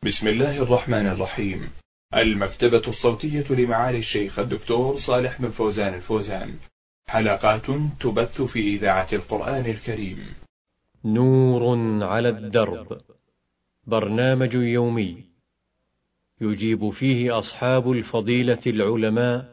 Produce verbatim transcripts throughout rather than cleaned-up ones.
بسم الله الرحمن الرحيم. المكتبة الصوتية لمعالي الشيخ الدكتور صالح بن فوزان الفوزان، حلقات تبث في إذاعة القرآن الكريم. نور على الدرب، برنامج يومي يجيب فيه أصحاب الفضيلة العلماء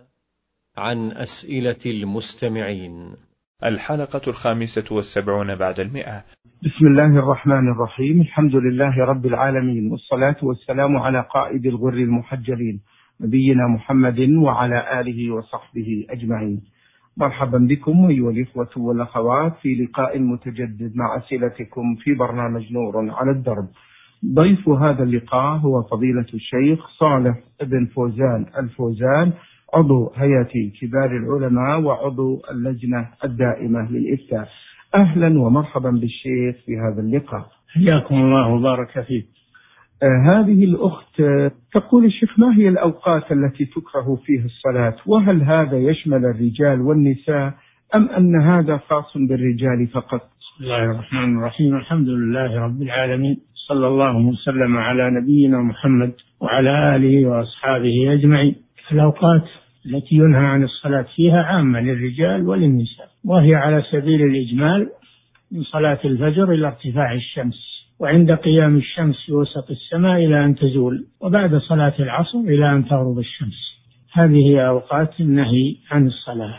عن أسئلة المستمعين. الحلقة الخامسة والسبعون بعد المئة. بسم الله الرحمن الرحيم. الحمد لله رب العالمين، والصلاة والسلام على قائد الغر المحجلين نبينا محمد وعلى آله وصحبه أجمعين. مرحبا بكم أيها الإخوة والأخوات في لقاء متجدد مع أسئلتكم في برنامج نور على الدرب. ضيف هذا اللقاء هو فضيلة الشيخ صالح بن فوزان الفوزان، عضو هيئة كبار العلماء وعضو اللجنة الدائمة للإفتاء. أهلا ومرحبا بالشيخ في هذا اللقاء. حياكم الله وبارك فيك. آه هذه الأخت تقول: الشيخ، ما هي الأوقات التي تكره فيها الصلاة؟ وهل هذا يشمل الرجال والنساء أم أن هذا خاص بالرجال فقط؟ بسم الله الرحمن الرحيم. الحمد لله رب العالمين، صلى الله وسلم على نبينا محمد وعلى آله وأصحابه أجمعين. الأوقات التي ينهى عن الصلاة فيها عامة للرجال وللنساء، وهي على سبيل الإجمال: من صلاة الفجر إلى ارتفاع الشمس، وعند قيام الشمس في وسط السماء إلى أن تزول، وبعد صلاة العصر إلى أن تغرب الشمس. هذه أوقات النهي عن الصلاة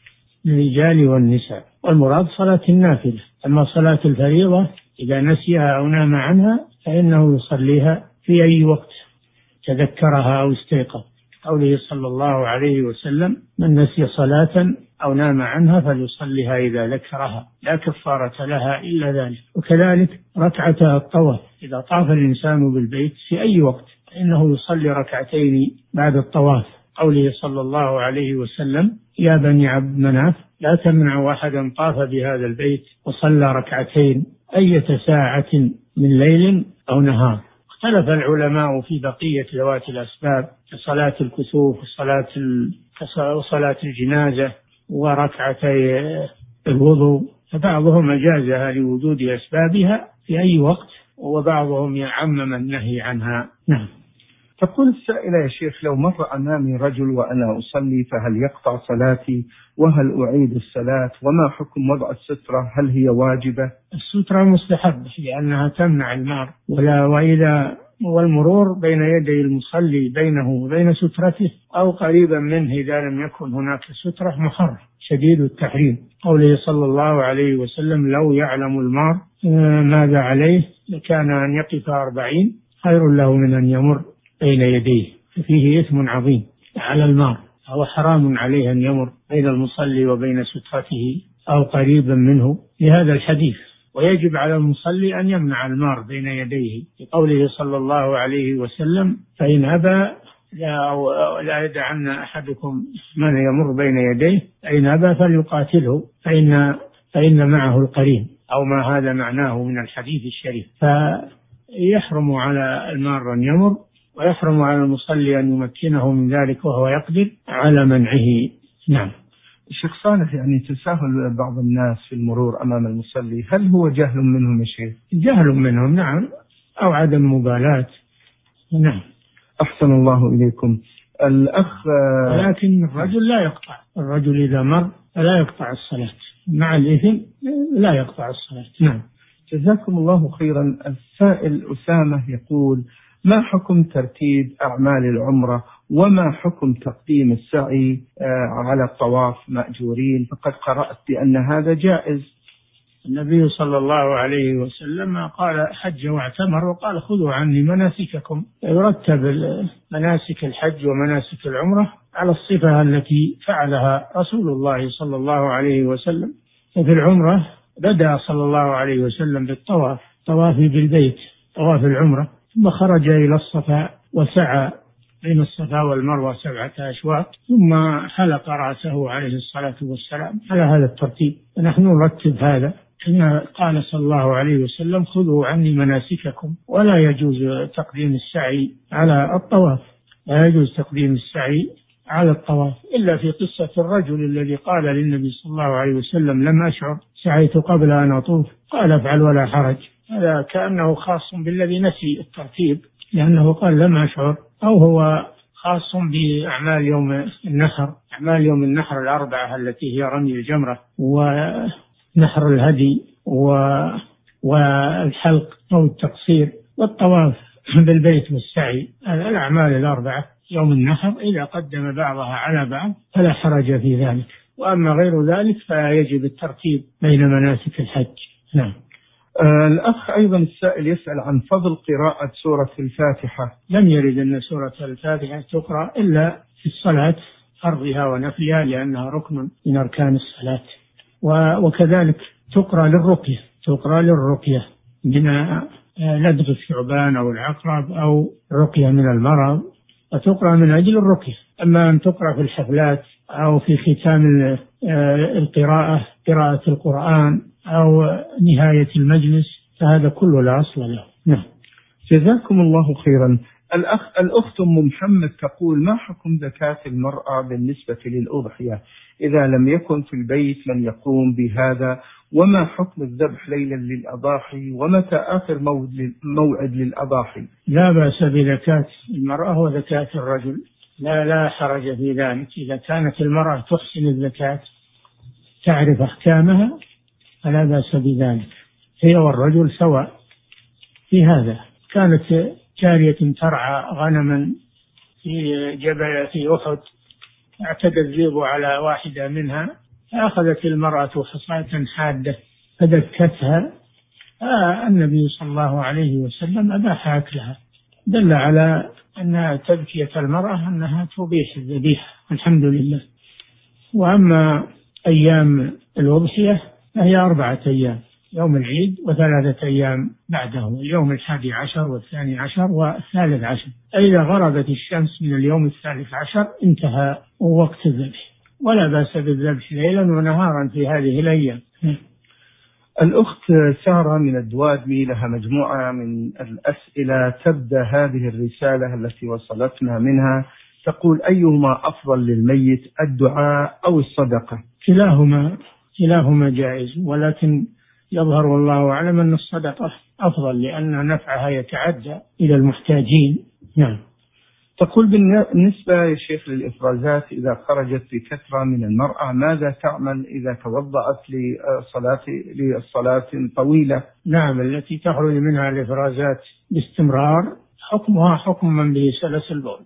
للرجال والنساء، والمراد صلاة النافلة. أما صلاة الفريضة إذا نسيها أو نام عنها فإنه يصليها في أي وقت تذكرها أو استيقظ، قوله صلى الله عليه وسلم: من نسي صلاة أو نام عنها فليصليها إذا ذكرها، لا كفارة لها إلا ذلك. وكذلك ركعة الطواف، إذا طاف الإنسان بالبيت في أي وقت فإنه يصلي ركعتين بعد الطواف، قوله صلى الله عليه وسلم: يا بني عبد مناف لا تمنعوا أحدا طاف بهذا البيت وصلى ركعتين أية ساعة من ليل أو نهار. اختلف العلماء في بقية ذوات الأسباب كصلاة الكسوف وصلاة وصلاة الجنازة وركعتي الوضوء، فبعضهم أجازها لوجود أسبابها في أي وقت، وبعضهم يعمم النهي عنها. نعم. تقول السائلة: يا شيخ، لو مر أمامي رجل وأنا أصلي فهل يقطع صلاتي؟ وهل أعيد الصلاة؟ وما حكم وضع السترة؟ هل هي واجبة؟ السترة مستحبة لأنها تمنع المار، ولا وإذا والمرور بين يدي المصلي بينه وبين سترته أو قريبا منه إذا لم يكن هناك سترة محرم شديد التحريم، قوله صلى الله عليه وسلم: لو يعلم المار ماذا عليه لكان أن يقف أربعين خير له من أن يمر بين يديه، فيه إثم عظيم على المار، أو حرام عليه أن يمر بين المصلي وبين سترته أو قريبا منه لهذا الحديث. ويجب على المصلي أن يمنع المار بين يديه، لقوله صلى الله عليه وسلم: فإن أبى لا, لا يدعن أحدكم من يمر بين يديه، فإن أبى فليقاتله فإن, فإن معه القرين، أو ما هذا معناه من الحديث الشريف. فيحرم على المار أن يمر، ويحرم على المصلي أن يمكنه من ذلك وهو يقدر على منعه. نعم. الشيخ صالح، يعني تساهل بعض الناس في المرور أمام المصلي، هل هو جهل منهم يا شيخ؟ جهل منهم، نعم، أو عدم مبالاة. نعم. أحسن الله إليكم. الأخ ولكن الرجل لا يقطع، الرجل إذا مر لا يقطع الصلاة مع الإثم، لا يقطع الصلاة. نعم. جزاكم الله خيرا. السائل أسامة يقول: ما حكم ترتيب أعمال العمرة؟ وما حكم تقديم السعي على الطواف مأجورين؟ فقد قرأت بأن هذا جائز. النبي صلى الله عليه وسلم قال: حج واعتمر، وقال: خذوا عني مناسككم. يرتب مناسك الحج ومناسك العمرة على الصفة التي فعلها رسول الله صلى الله عليه وسلم. ففي العمرة بدأ صلى الله عليه وسلم بالطواف، طوافي بالبيت، طواف العمرة، ثم خرج إلى الصفا وسعى بين الصفا والمروة سبعة أشواط، ثم حلق رأسه عليه الصلاة والسلام على هذا الترتيب. ونحن نرتب هذا كما قال صلى الله عليه وسلم: خذوا عني مناسككم. ولا يجوز تقديم السعي على الطواف، لا يجوز تقديم السعي على الطواف إلا في قصة الرجل الذي قال للنبي صلى الله عليه وسلم: لم أشعر، سعيت قبل أن أطوف. قال: افعل ولا حرج. هذا كأنه خاص بالذي نسي الترتيب لأنه قال لم أشعر، أو هو خاص بأعمال يوم النحر، أعمال يوم النحر الأربعة التي هي رمي الجمرة ونحر الهدي والحلق أو التقصير والطواف بالبيت والسعي. الأعمال الأربعة يوم النحر إذا قدم بعضها على بعض فلا حرج في ذلك، وأما غير ذلك فيجب الترتيب بين مناسك الحج. نعم. آه الأخ أيضا السائل يسأل عن فضل قراءة سورة الفاتحة. لم يرد أن سورة الفاتحة تقرأ إلا في الصلاة فرضها ونفلها لأنها ركن من أركان الصلاة، وكذلك تقرأ للرقية، تقرأ للرقية من لدغ الثعبان أو العقرب أو رقية من المرض، وتقرأ من أجل الرقية. أما أن تقرأ في الحفلات أو في ختام القراءة، قراءة القرآن أو نهاية المجلس، فهذا كله لا أصل له. نعم. جزاكم الله خيرا. الأخ الأخت أم محمد تقول: ما حكم زكاة المرأة بالنسبة للأضحية إذا لم يكن في البيت من يقوم بهذا؟ وما حكم الذبح ليلا للأضاحي؟ ومتى آخر موعد للأضاحي؟ لا بأس بزكاة المرأة وزكاة الرجل، لا لا حرج في ذلك. إذا كانت المرأة تحسن الزكاة تعرف أحكامها فلا بأس بذلك، هي والرجل سواء في هذا. كانت جارية ترعى غنما في جبل في أحد، اعتدى الذئب على واحدة منها فأخذت المرأة حصاة حادة فدكتها، آه النبي صلى الله عليه وسلم أباح أكلها، دل على أن تذكية المرأة أنها تبيح الذبيحة، الحمد لله. وأما أيام الأضحية فهي أربعة أيام: يوم العيد وثلاثة أيام بعده، اليوم الحادي عشر والثاني عشر والثالث عشر. إذا غربت الشمس من اليوم الثالث عشر انتهى وقت الذبح، ولا بأس بالذبح ليلا ونهارا في هذه الأيام. الأخت سارة من الدوادمي لها مجموعة من الأسئلة، تبدأ هذه الرسالة التي وصلتنا منها تقول: أيهما أفضل للميت، الدعاء أو الصدقة؟ كلاهما كلاهما جائز، ولكن يظهر والله أعلم أن الصدقة أفضل لأن نفعها يتعدى إلى المحتاجين. نعم. تقول: بالنسبة يا شيخ للإفرازات إذا خرجت بكثرة من المرأة ماذا تعمل إذا توضأت لصلاة للصلاة طويلة؟ نعم، التي تخرج منها الإفرازات باستمرار حكمها حكم من به سلس البول،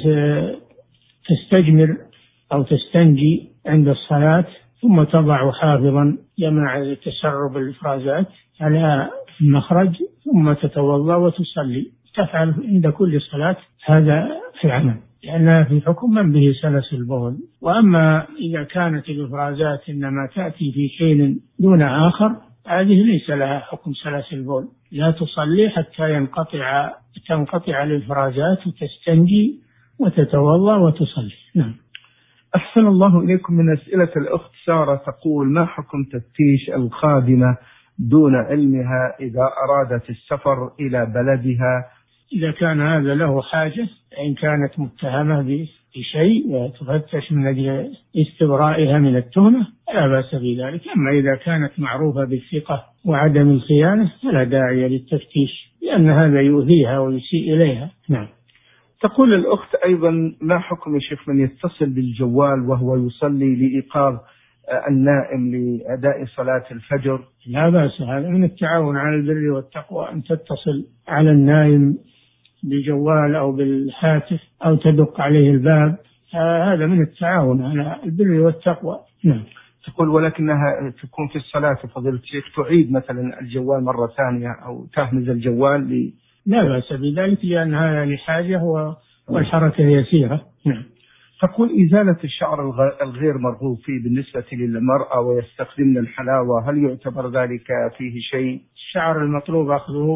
تستجمر أو تستنجي عند الصلاة ثم تضع حافظا يمنع تسرب الإفرازات على المخرج ثم تتوضأ وتصلي، تفعل عند كل صلاة هذا في العمل لأنها في حكم من به سلس البول. وأما إذا كانت الإفرازات إنما تأتي في حين دون آخر هذه ليس لها حكم سلس البول، لا تصلي حتى ينقطع تنقطع الإفرازات وتستنجي وتتوضأ وتصلي. نعم. أحسن الله إليكم. من أسئلة الأخت سارة تقول: ما حكم تفتيش الخادمة دون علمها إذا أرادت السفر إلى بلدها؟ إذا كان هذا له حاجة، إن كانت متهمة بشيء تفتش من أجل استبرائها من التهمة لا بأس بذلك. أما إذا كانت معروفة بالثقة وعدم الخيانة فلا داعي للتفتيش لأن هذا يؤذيها ويسيء إليها. نعم. تقول الأخت أيضا: ما حكم يا شيخ من يتصل بالجوال وهو يصلي لإيقاظ النائم لأداء صلاة الفجر؟ لا بأس، هذا من التعاون على البر والتقوى، أن تتصل على النائم بالجوال أو بالهاتف أو تدق عليه الباب، هذا من التعاون على البر والتقوى. نعم. تقول: ولكنها تكون في الصلاة فضيلة الشيخ تعيد مثلا الجوال مرة ثانية أو تهمز الجوال ل... لا بأس بذلك لأن هذا لحاجة والحركة يسيرة. نعم. تقول: إزالة الشعر الغير مرغوب فيه بالنسبة للمرأة ويستخدمن الحلاوة هل يعتبر ذلك فيه شيء؟ الشعر المطلوب أخذه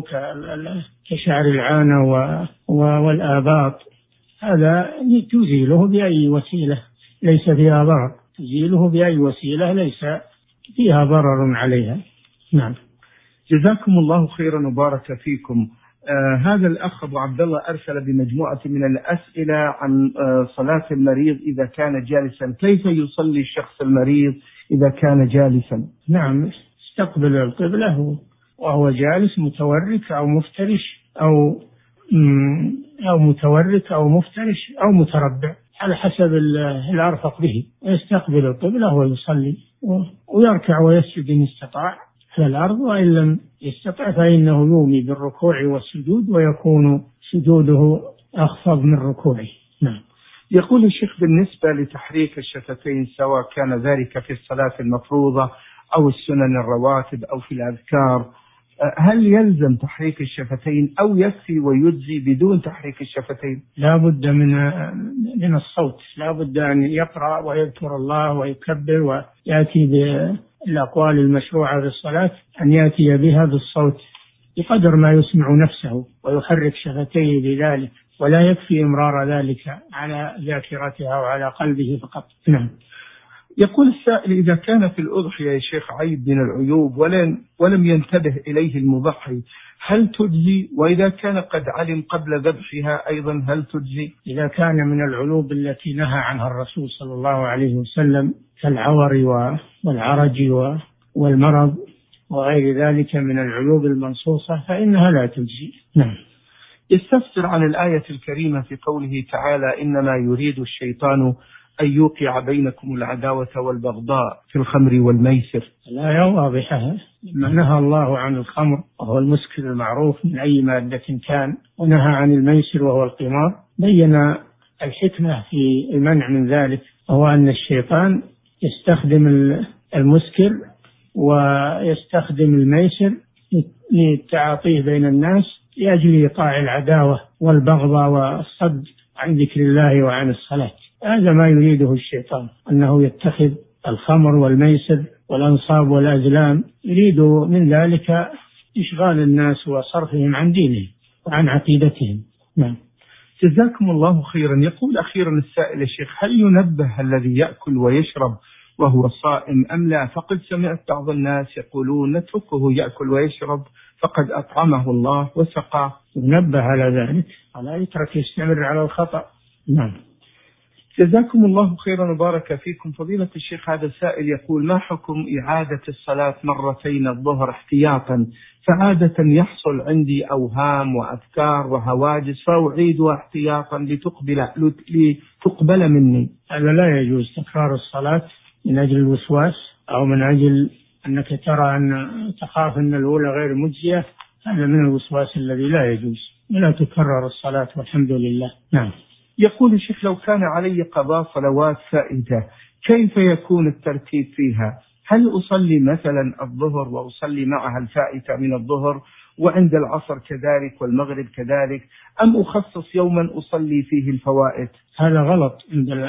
كشعر العانة والآباط، هذا تزيله بأي وسيلة ليس فيها ضرر، تزيله بأي وسيلة ليس فيها ضرر عليها. نعم. جزاكم الله خيرا وبارك فيكم. آه هذا الأخ أبو عبد الله أرسل بمجموعة من الأسئلة عن آه صلاة المريض إذا كان جالسا، كيف يصلي الشخص المريض إذا كان جالسا؟ نعم، استقبل القبلة وهو جالس متورك أو مفترش أو أو متورك أو مفترش أو متربع على حسب الأرفق به، يستقبل القبلة ويصلي ويركع ويسجد إن استطاع على الأرض، وإن لم يستطع فإنه يومي بالركوع والسجود ويكون سجوده أخفض من ركوعه. نعم. يقول الشيخ بالنسبة لتحريك الشفتين سواء كان ذلك في الصلاة المفروضة أو السنن الرواتب أو في الأذكار، هل يلزم تحريك الشفتين أو يكفي ويجزي بدون تحريك الشفتين؟ لا بد من من الصوت، لا بد أن يقرأ ويذكر الله ويكبر ويأتي بالأقوال المشروعة في الصلاة، أن يأتي بها بالصوت بقدر ما يسمع نفسه ويحرك شفتيه بذلك، ولا يكفي إمرار ذلك على ذاكرتها وعلى قلبه فقط. نعم. يقول السائل: إذا كان في الأضحية يا شيخ عيب من العيوب ولم, ولم ينتبه إليه المضحي هل تجزي؟ وإذا كان قد علم قبل ذبحها أيضا هل تجزي؟ إذا كان من العيوب التي نهى عنها الرسول صلى الله عليه وسلم كالعور والعرج والمرض وغير ذلك من العيوب المنصوصة فإنها لا تجزي. نعم. يستفسر عن الآية الكريمة في قوله تعالى: إنما يريد الشيطان أن يوقع بينكم العداوة والبغضاء في الخمر والميسر. الآية واضحة، لما نهى الله عن الخمر وهو المسكر المعروف من أي مادة كان، ونهى عن الميسر وهو القمار، بين الحكمة في المنع من ذلك، وهو أن الشيطان يستخدم المسكر ويستخدم الميسر للتعاطيه بين الناس لأجل إيقاع العداوة والبغضاء والصد عن ذكر الله وعن الصلاة. هذا ما يريده الشيطان، أنه يتخذ الخمر والميسر والأنصاب والأزلام، يريد من ذلك إشغال الناس وصرفهم عن دينهم وعن عقيدتهم. نعم. جزاكم الله خيرا. يقول أخيرا السائل: الشيخ، هل ينبه الذي يأكل ويشرب وهو صائم أم لا؟ فقد سمعت بعض الناس يقولون نتركه يأكل ويشرب فقد أطعمه الله وسقاه. ينبه على ذلك، ولا يترك يستمر على الخطأ. نعم. جزاكم الله خيرا وبارك فيكم. فضيلة الشيخ، هذا السائل يقول: ما حكم إعادة الصلاة مرتين الظهر احتياطا؟ فعادة يحصل عندي أوهام وأفكار وهواجس فأعيدها احتياطا لتقبل, لتقبل مني. هذا لا يجوز، تكرار الصلاة من أجل الوسواس أو من أجل أنك ترى أن تخاف أن الأولى غير مجزية، هذا من الوسواس الذي لا يجوز، ولا تكرر الصلاة والحمد لله. نعم. يقول الشيخ: لو كان علي قضاء صلوات فائتة كيف يكون الترتيب فيها؟ هل أصلي مثلا الظهر وأصلي معها الفائتة من الظهر وعند العصر كذلك والمغرب كذلك، أم أخصص يوما أصلي فيه الفوائت؟ هذا غلط.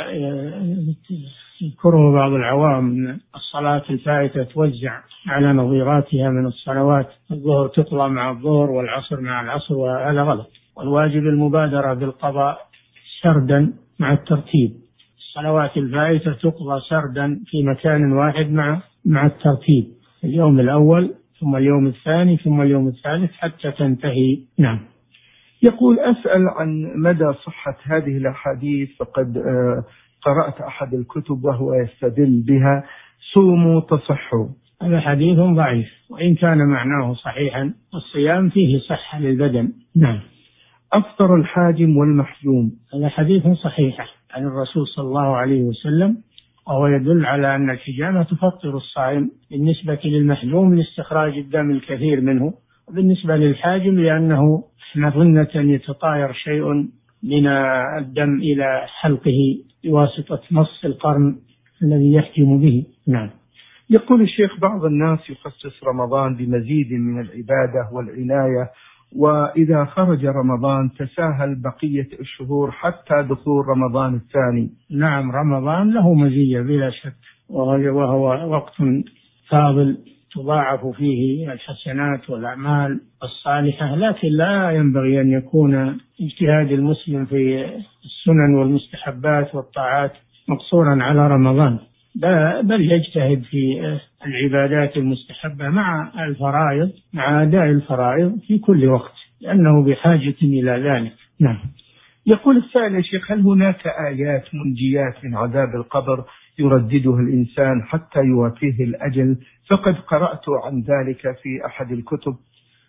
يذكره بعض العوام الصلاة الفائتة توزع على نظيراتها من الصلوات، الظهر تقضى مع الظهر والعصر مع العصر، وهذا غلط. والواجب المبادرة بالقضاء سردا مع الترتيب. الصلوات الفائتة تقضى سردا في مكان واحد مع مع الترتيب، اليوم الأول ثم اليوم الثاني ثم اليوم الثالث حتى تنتهي. نعم. يقول: أسأل عن مدى صحة هذه الأحاديث، فقد قرأت أحد الكتب وهو يستدل بها: صوموا تصحوا. هذا حديث ضعيف، وإن كان معناه صحيحا الصيام فيه صحة للبدن. نعم. أفطر الحاجم والمحجوم. هذا حديث صحيح عن الرسول صلى الله عليه وسلم، وهو يدل على أن الحجامة تفطر الصائم بالنسبة للمحجوم لاستخراج الدم الكثير منه، وبالنسبة للحاجم لأنه مظنة يتطاير شيء من الدم إلى حلقه بواسطة مص القرن الذي يحجم به. نعم. يقول الشيخ: بعض الناس يخصص رمضان بمزيد من العبادة والعناية، وإذا خرج رمضان تساهل بقية الشهور حتى دخول رمضان الثاني. نعم، رمضان له مزية بلا شك، وهو وقت فاضل تضاعف فيه الحسنات والأعمال الصالحة، لكن لا ينبغي أن يكون اجتهاد المسلم في السنن والمستحبات والطاعات مقصورا على رمضان، بل يجتهد في العبادات المستحبة مع الفرائض، مع أداء الفرائض في كل وقت، لأنه بحاجة إلى ذلك. نعم. يقول السائل: يا شيخ، هل هناك آيات منجيات من عذاب القبر يرددها الإنسان حتى يوافيه الأجل؟ فقد قرأت عن ذلك في أحد الكتب.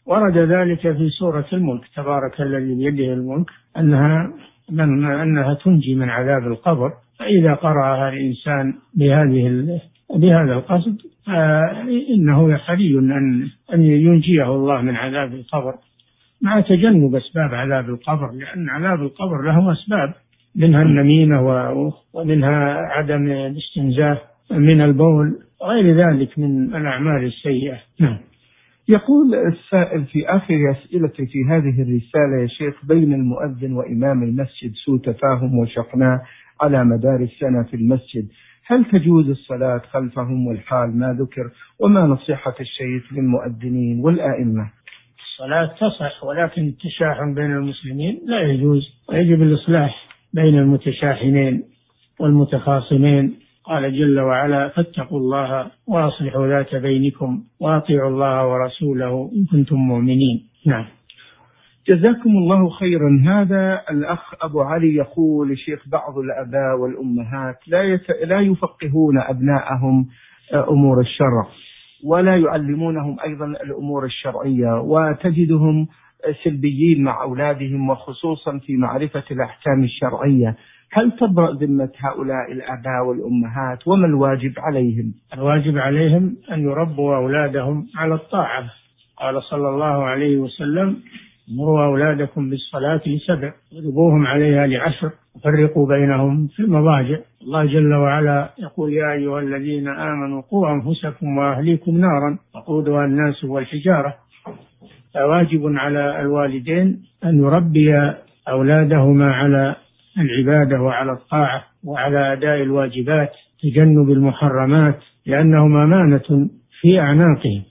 ورد ذلك في سورة الملك: تبارك الذي بيده الملك، أنها من أنها تنجي من عذاب القبر. فإذا قرأها الإنسان بهذه بهذا القصد فإنه حري أن أن ينجيه الله من عذاب القبر، مع تجنب أسباب عذاب القبر، لأن عذاب القبر له أسباب، منها النميمة ومنها عدم الاستنزاف من البول وغير ذلك من الأعمال السيئة. نعم. يقول السائل في آخر أسئلتي في هذه الرسالة: يا شيخ، بين المؤذن وإمام المسجد سوء تفاهم وشقناء على مدار السنة في المسجد، هل تجوز الصلاة خلفهم والحال ما ذكر؟ وما نصيحة الشيخ للمؤذنين والآئمة؟ الصلاة تصح، ولكن التشاحن بين المسلمين لا يجوز، ويجب الإصلاح بين المتشاحنين والمتخاصمين. قال جل وعلا: فاتقوا الله وأصلحوا ذات بينكم وأطيعوا الله ورسوله إن كنتم مؤمنين. نعم. جزاكم الله خيرا. هذا الأخ أبو علي يقول: شيخ، بعض الآباء والأمهات لا يت... لا يفقهون أبناءهم أمور الشرع، ولا يعلمونهم أيضا الأمور الشرعية، وتجدهم سلبيين مع أولادهم، وخصوصا في معرفة الأحكام الشرعية. هل تبرأ ذمة هؤلاء الآباء والأمهات؟ وما الواجب عليهم؟ الواجب عليهم أن يربوا أولادهم على الطاعة. قال صلى الله عليه وسلم: مروا أولادكم بالصلاة لسبع واضربوهم عليها لعشر وفرقوا بينهم في المضاجع. الله جل وعلا يقول: يا أيها الذين آمنوا قوا أنفسكم وأهليكم نارا وقودها الناس والحجارة. فواجب على الوالدين أن يربي أولادهما على العبادة وعلى الطاعة وعلى أداء الواجبات، تجنب المحرمات، لأنهم أمانة في أعناقهم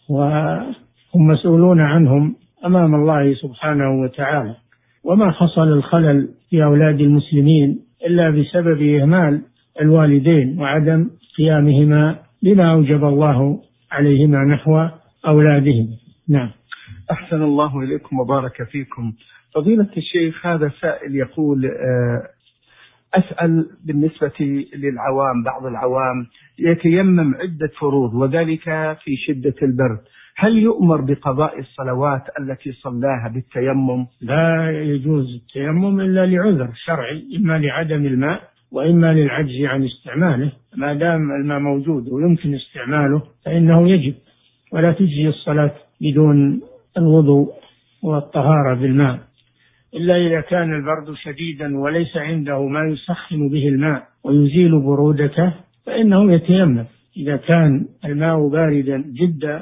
وهم مسؤولون عنهم أمام الله سبحانه وتعالى. وما حصل الخلل في أولاد المسلمين إلا بسبب إهمال الوالدين وعدم قيامهما بما أوجب الله عليهما نحو أولادهم. نعم. أحسن الله إليكم وبارك فيكم. فضيلة الشيخ، هذا سائل يقول: أسأل بالنسبة للعوام، بعض العوام يتيمم عدة فروض وذلك في شدة البرد، هل يؤمر بقضاء الصلوات التي صلاها بالتيمم؟ لا يجوز التيمم إلا لعذر شرعي، إما لعدم الماء وإما للعجز عن استعماله. ما دام الماء موجود ويمكن استعماله فإنه يجب، ولا تجزي الصلاة بدون الوضوء والطهارة بالماء، إلا إذا كان البرد شديدا وليس عنده ما يسخن به الماء ويزيل برودته فإنه يتيمم. إذا كان الماء باردا جدا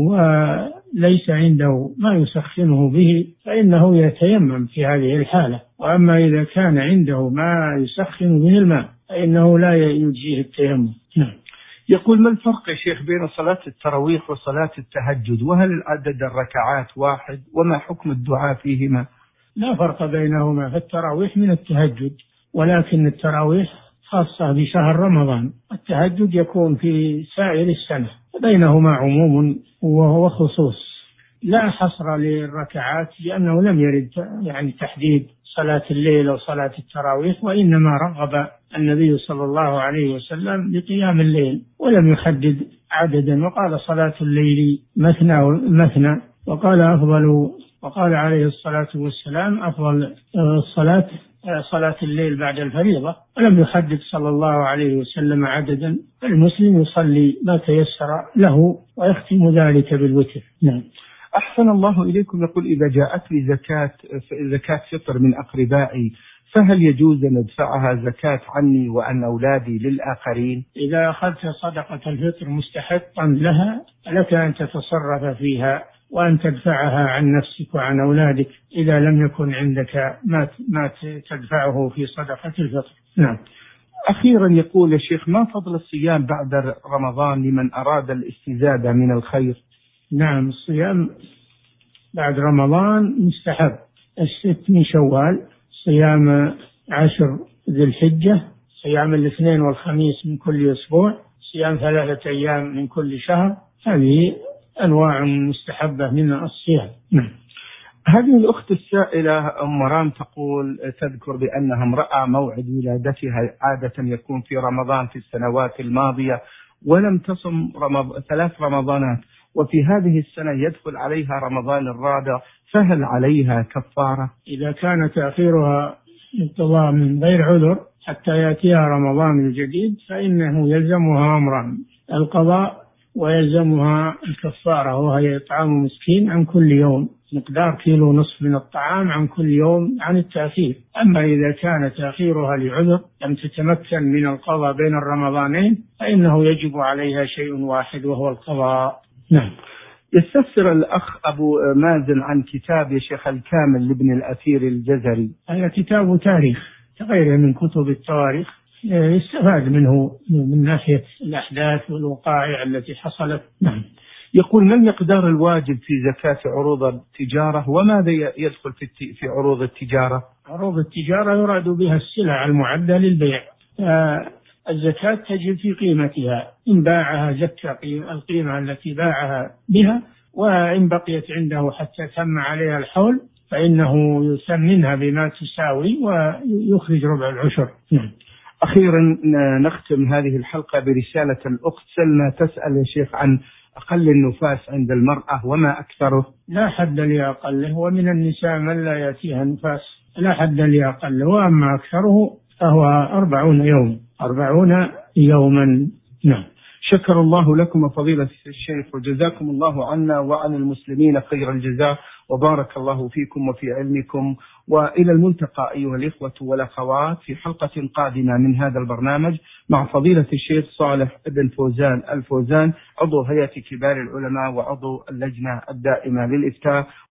وليس عنده ما يسخنه به فإنه يتيمم في هذه الحالة. وأما إذا كان عنده ما يسخن به الماء فإنه لا يجزيه التيمم. نعم. يقول: ما الفرق يا شيخ بين صلاة التراويح وصلاة التهجد؟ وهل عدد الركعات واحد؟ وما حكم الدعاء فيهما؟ لا فرق بينهما، فالتراويح من التهجد، ولكن التراويح خاصة بشهر رمضان، التهجد يكون في سائر السنة، وبينهما عموم وخصوص، لا حصر للركعات لأنه لم يرد يعني تحديد صلاة الليل أو صلاة التراويح، وإنما رغب النبي صلى الله عليه وسلم بقيام الليل ولم يحدد عددا، وقال: صلاة الليل مثنى مثنى، وقال أفضل وقال عليه الصلاة والسلام: أفضل الصلاة صلاة الليل بعد الفريضة، ولم يحدد صلى الله عليه وسلم عددا. المسلم يصلي ما تيسر له ويختم ذلك بالوتر. نعم. أحسن الله إليكم. يقول: إذا جاءت لي زكاة زكاة فطر من أقربائي فهل يجوز أن أدفعها زكاة عني وعن أولادي للآخرين؟ إذا أخذت صدقة الفطر مستحقا لها لك أن تتصرف فيها وأن تدفعها عن نفسك وعن أولادك إذا لم يكن عندك ما ما تدفعه في صدقة الفطر. نعم. أخيرا يقول: يا شيخ، ما فضل الصيام بعد رمضان لمن أراد الاستزادة من الخير؟ نعم، الصيام بعد رمضان مستحب: الست من شوال، صيام عشر ذي الحجة، صيام الاثنين والخميس من كل أسبوع، صيام ثلاثة أيام من كل شهر. هذه أنواع مستحبة من الصيام. نعم. هذه الأخت السائلة أم مرام تقول تذكر بأنها امرأة موعد ولادتها عادة يكون في رمضان في السنوات الماضية، ولم تصم رمض... ثلاث رمضانات، وفي هذه السنة يدخل عليها رمضان الرابع، فهل عليها كفارة؟ إذا كان تأخيرها انقضاء من غير عذر حتى يأتيها رمضان الجديد فإنه يلزمها أمران: القضاء ويلزمها الكفارة، وهي إطعام مسكين عن كل يوم مقدار كيلو نصف من الطعام عن كل يوم عن التأخير. أما إذا كان تأخيرها لعذر لم تتمكن من القضاء بين الرمضانين فإنه يجب عليها شيء واحد وهو القضاء. نعم. يستفسر الأخ أبو مازن عن كتاب يا شيخ الكامل لابن الأثير الجزري. هذا كتاب تاريخ كغيره من كتب التواريخ، يستفاد منه من ناحية الأحداث والوقائع التي حصلت. نعم. يقول: ما المقدار الواجب في زكاة عروض التجارة، وماذا يدخل في في عروض التجارة؟ عروض التجارة يراد بها السلع المعدة للبيع. الزكاة تجب في قيمتها، إن باعها زكى القيمة التي باعها بها، وإن بقيت عنده حتى تم عليها الحول فإنه يثمنها بما تساوي ويخرج ربع العشر. نعم. أخيرا نختم هذه الحلقة برسالة الأخت سلمى تسأل يا شيخ عن أقل النفاس عند المرأة وما أكثره. لا حد لأقله، ومن النساء من لا يأتيها نفاس، لا حد لأقله، وأما أكثره فهو أربعون يوم أربعون يوما. نعم. شكر الله لكم فضيلة الشيخ، وجزاكم الله عنا وعن المسلمين خير الجزاء، وبارك الله فيكم وفي علمكم. وإلى الملتقى أيها الإخوة والأخوات في حلقة قادمة من هذا البرنامج مع فضيلة الشيخ صالح بن فوزان الفوزان، عضو هيئة كبار العلماء وعضو اللجنة الدائمة للإفتاء.